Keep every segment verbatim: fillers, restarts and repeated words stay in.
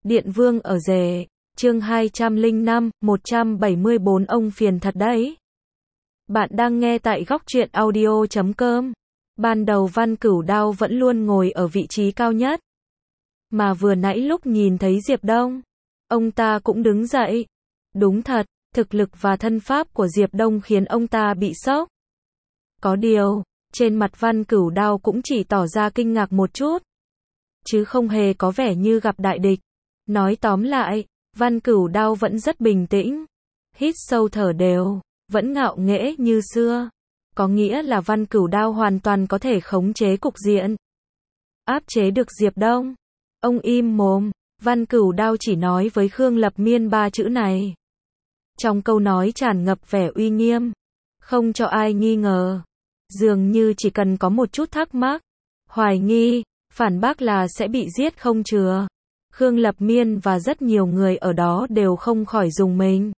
Điện Vương ở rể, chương hai trăm lẻ năm, một trăm bảy mươi bốn ông phiền thật đấy. Bạn đang nghe tại góc truyện audio chấm com. Ban đầu Văn Cửu Đao vẫn luôn ngồi ở vị trí cao nhất. Mà vừa nãy lúc nhìn thấy Diệp Đông, ông ta cũng đứng dậy. Đúng thật, thực lực và thân pháp của Diệp Đông khiến ông ta bị sốc. Có điều, trên mặt Văn Cửu Đao cũng chỉ tỏ ra kinh ngạc một chút, chứ không hề có vẻ như gặp đại địch. Nói tóm lại, Văn Cửu Đao vẫn rất bình tĩnh, hít sâu thở đều, vẫn ngạo nghễ như xưa. Có nghĩa là Văn Cửu Đao hoàn toàn có thể khống chế cục diện, áp chế được Diệp Đông. Ông im mồm, Văn Cửu Đao chỉ nói với Khương Lập Miên ba chữ này. Trong câu nói tràn ngập vẻ uy nghiêm, không cho ai nghi ngờ. Dường như chỉ cần có một chút thắc mắc, hoài nghi, phản bác là sẽ bị giết không chừa. Khương Lập Miên và rất nhiều người ở đó đều không khỏi rùng mình.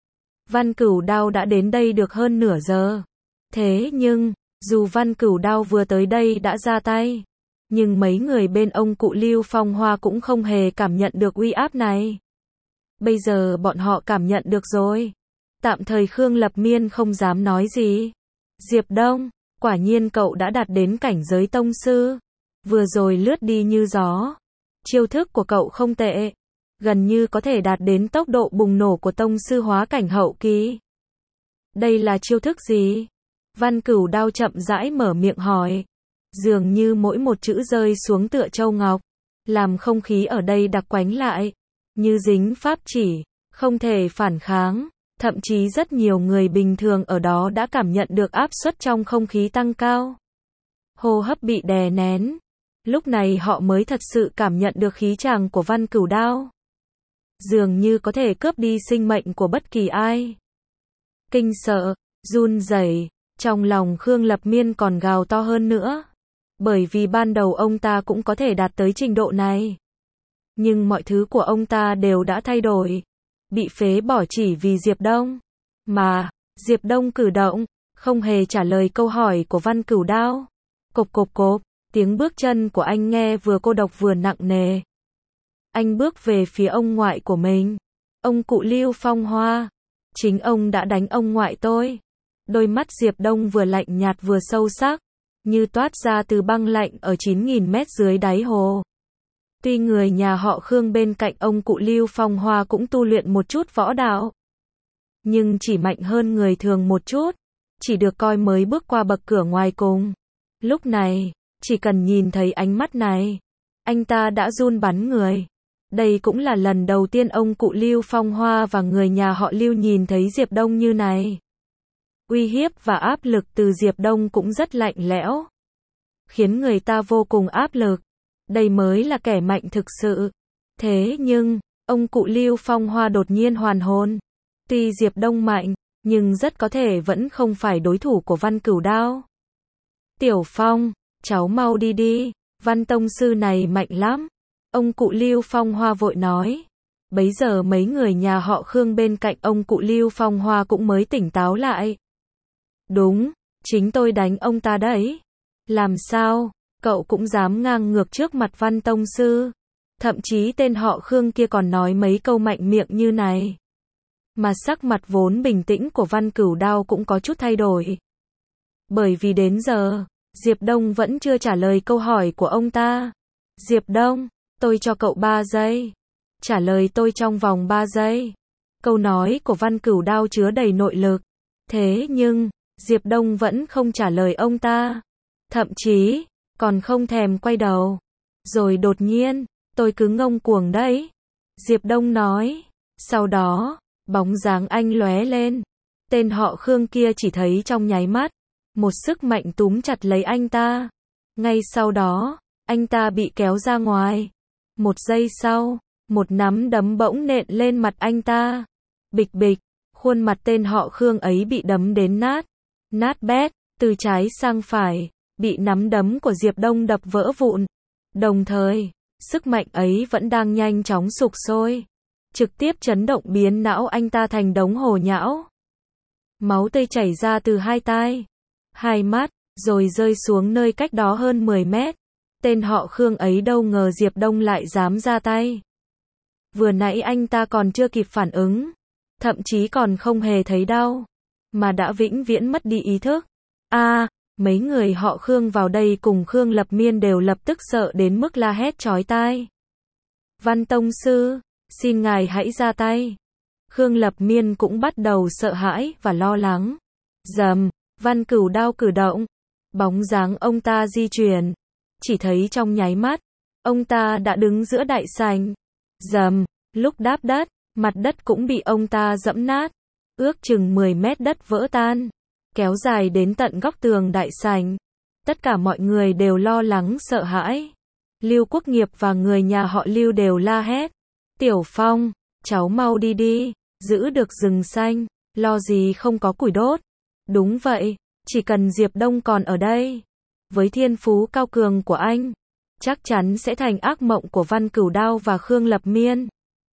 Văn Cửu Đao đã đến đây được hơn nửa giờ. Thế nhưng, dù Văn Cửu Đao vừa tới đây đã ra tay, nhưng mấy người bên ông cụ Lưu Phong Hoa cũng không hề cảm nhận được uy áp này. Bây giờ bọn họ cảm nhận được rồi. Tạm thời Khương Lập Miên không dám nói gì. Diệp Đông, quả nhiên cậu đã đạt đến cảnh giới tông sư. Vừa rồi lướt đi như gió. Chiêu thức của cậu không tệ, gần như có thể đạt đến tốc độ bùng nổ của tông sư hóa cảnh hậu kỳ. Đây là chiêu thức gì? Văn Cửu Đao chậm rãi mở miệng hỏi. Dường như mỗi một chữ rơi xuống tựa châu ngọc, làm không khí ở đây đặc quánh lại, như dính pháp chỉ, không thể phản kháng. Thậm chí rất nhiều người bình thường ở đó đã cảm nhận được áp suất trong không khí tăng cao. Hô hấp bị đè nén. Lúc này họ mới thật sự cảm nhận được khí tràng của Văn Cửu Đao. Dường như có thể cướp đi sinh mệnh của bất kỳ ai. Kinh sợ, run rẩy, trong lòng Khương Lập Miên còn gào to hơn nữa. Bởi vì ban đầu ông ta cũng có thể đạt tới trình độ này. Nhưng mọi thứ của ông ta đều đã thay đổi. Bị phế bỏ chỉ vì Diệp Đông. Mà, Diệp Đông cử động, không hề trả lời câu hỏi của Văn Cửu Đao. Cộp cộp cộp. Tiếng bước chân của anh nghe vừa cô độc vừa nặng nề. Anh bước về phía ông ngoại của mình. Ông cụ Lưu Phong Hoa. Chính ông đã đánh ông ngoại tôi. Đôi mắt Diệp Đông vừa lạnh nhạt vừa sâu sắc, như toát ra từ băng lạnh ở chín nghìn mét dưới đáy hồ. Tuy người nhà họ Khương bên cạnh ông cụ Lưu Phong Hoa cũng tu luyện một chút võ đạo, nhưng chỉ mạnh hơn người thường một chút, chỉ được coi mới bước qua bậc cửa ngoài cùng. Lúc này, chỉ cần nhìn thấy ánh mắt này, anh ta đã run bắn người. Đây cũng là lần đầu tiên ông cụ Lưu Phong Hoa và người nhà họ Lưu nhìn thấy Diệp Đông như này. Uy hiếp và áp lực từ Diệp Đông cũng rất lạnh lẽo, khiến người ta vô cùng áp lực. Đây mới là kẻ mạnh thực sự. Thế nhưng, ông cụ Lưu Phong Hoa đột nhiên hoàn hồn. Tuy Diệp Đông mạnh, nhưng rất có thể vẫn không phải đối thủ của Văn Cửu Đao. Tiểu Phong, cháu mau đi đi, Văn tông sư này mạnh lắm. Ông cụ Lưu Phong Hoa vội nói. Bấy giờ mấy người nhà họ Khương bên cạnh ông cụ Lưu Phong Hoa cũng mới tỉnh táo lại. Đúng, chính tôi đánh ông ta đấy. Làm sao, cậu cũng dám ngang ngược trước mặt Văn tông sư. Thậm chí tên họ Khương kia còn nói mấy câu mạnh miệng như này. Mà sắc mặt vốn bình tĩnh của Văn Cửu Đao cũng có chút thay đổi. Bởi vì đến giờ, Diệp Đông vẫn chưa trả lời câu hỏi của ông ta. Diệp Đông, tôi cho cậu ba giây. Trả lời tôi trong vòng ba giây. Câu nói của Văn Cửu Đao chứa đầy nội lực. Thế nhưng, Diệp Đông vẫn không trả lời ông ta. Thậm chí, còn không thèm quay đầu. Rồi đột nhiên, tôi cứ ngông cuồng đấy. Diệp Đông nói. Sau đó, bóng dáng anh lóe lên. Tên họ Khương kia chỉ thấy trong nháy mắt, một sức mạnh túm chặt lấy anh ta. Ngay sau đó, anh ta bị kéo ra ngoài. Một giây sau, một nắm đấm bỗng nện lên mặt anh ta. Bịch bịch, khuôn mặt tên họ Khương ấy bị đấm đến nát. Nát bét, từ trái sang phải, bị nắm đấm của Diệp Đông đập vỡ vụn. Đồng thời, sức mạnh ấy vẫn đang nhanh chóng sục sôi, trực tiếp chấn động biến não anh ta thành đống hồ nhão. Máu tươi chảy ra từ hai tai, hai mắt, rồi rơi xuống nơi cách đó hơn mười mét. Tên họ Khương ấy đâu ngờ Diệp Đông lại dám ra tay. Vừa nãy anh ta còn chưa kịp phản ứng, thậm chí còn không hề thấy đau, mà đã vĩnh viễn mất đi ý thức. A, à, mấy người họ Khương vào đây cùng Khương Lập Miên đều lập tức sợ đến mức la hét chói tai. Văn tông sư, xin ngài hãy ra tay. Khương Lập Miên cũng bắt đầu sợ hãi và lo lắng. Rầm, Văn Cửu đao cử động, bóng dáng ông ta di chuyển, chỉ thấy trong nháy mắt, ông ta đã đứng giữa đại sảnh. Rầm, lúc đáp đất, mặt đất cũng bị ông ta dẫm nát, ước chừng mười mét đất vỡ tan, kéo dài đến tận góc tường đại sảnh. Tất cả mọi người đều lo lắng sợ hãi. Lưu Quốc Nghiệp và người nhà họ Lưu đều la hét. Tiểu Phong, cháu mau đi đi, giữ được rừng xanh, lo gì không có củi đốt. Đúng vậy, chỉ cần Diệp Đông còn ở đây, với thiên phú cao cường của anh, chắc chắn sẽ thành ác mộng của Văn Cửu Đao và Khương Lập Miên.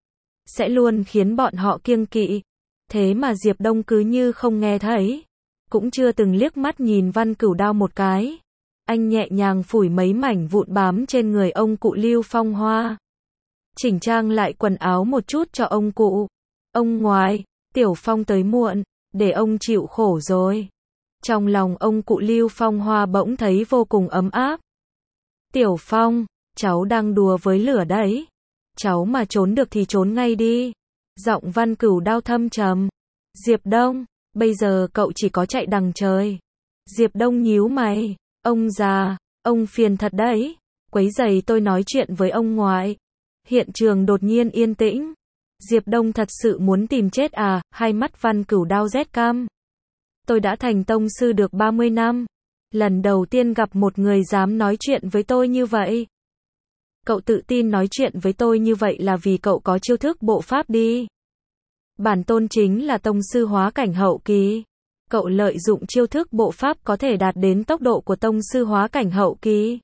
Sẽ luôn khiến bọn họ kiêng kỵ. Thế mà Diệp Đông cứ như không nghe thấy, cũng chưa từng liếc mắt nhìn Văn Cửu Đao một cái. Anh nhẹ nhàng phủi mấy mảnh vụn bám trên người ông cụ Lưu Phong Hoa, chỉnh trang lại quần áo một chút cho ông cụ. Ông ngoại, Tiểu Phong tới muộn, để ông chịu khổ rồi. Trong lòng ông cụ Lưu Phong Hoa bỗng thấy vô cùng ấm áp. Tiểu Phong, cháu đang đùa với lửa đấy. Cháu mà trốn được thì trốn ngay đi. Giọng Văn Cửu Đao thâm trầm. Diệp Đông, bây giờ cậu chỉ có chạy đằng trời. Diệp Đông nhíu mày. Ông già, ông phiền thật đấy. Quấy rầy tôi nói chuyện với ông ngoại. Hiện trường đột nhiên yên tĩnh. Diệp Đông thật sự muốn tìm chết à? Hai mắt Văn Cửu Đao rét cam. Tôi đã thành tông sư được ba mươi năm. Lần đầu tiên gặp một người dám nói chuyện với tôi như vậy. Cậu tự tin nói chuyện với tôi như vậy là vì cậu có chiêu thức bộ pháp đi. Bản tôn chính là tông sư hóa cảnh hậu kỳ. Cậu lợi dụng chiêu thức bộ pháp có thể đạt đến tốc độ của tông sư hóa cảnh hậu kỳ.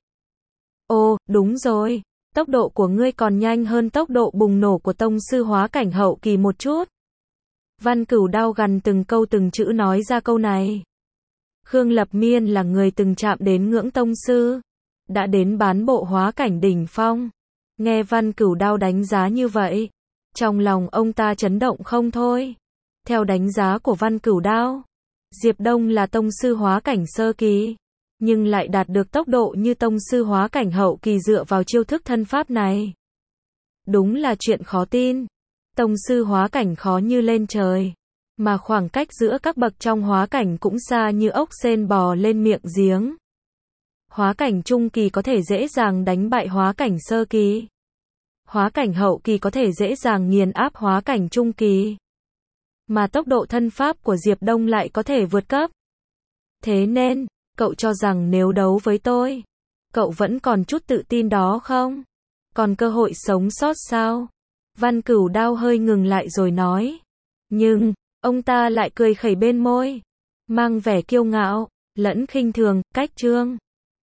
Ồ, đúng rồi. Tốc độ của ngươi còn nhanh hơn tốc độ bùng nổ của tông sư hóa cảnh hậu kỳ một chút. Văn Cửu Đao gằn từng câu từng chữ nói ra câu này. Khương Lập Miên là người từng chạm đến ngưỡng tông sư, đã đến bán bộ hóa cảnh đỉnh phong. Nghe Văn Cửu Đao đánh giá như vậy, trong lòng ông ta chấn động không thôi. Theo đánh giá của Văn Cửu Đao, Diệp Đông là tông sư hóa cảnh sơ kỳ, nhưng lại đạt được tốc độ như tông sư hóa cảnh hậu kỳ dựa vào chiêu thức thân pháp này. Đúng là chuyện khó tin. Tông sư hóa cảnh khó như lên trời, mà khoảng cách giữa các bậc trong hóa cảnh cũng xa như ốc sên bò lên miệng giếng. Hóa cảnh trung kỳ có thể dễ dàng đánh bại hóa cảnh sơ kỳ. Hóa cảnh hậu kỳ có thể dễ dàng nghiền áp hóa cảnh trung kỳ. Mà tốc độ thân pháp của Diệp Đông lại có thể vượt cấp. Thế nên, cậu cho rằng nếu đấu với tôi, cậu vẫn còn chút tự tin đó không? Còn cơ hội sống sót sao? Văn Cửu Đao hơi ngừng lại rồi nói. Nhưng, ông ta lại cười khẩy bên môi, mang vẻ kiêu ngạo, lẫn khinh thường, cách trương.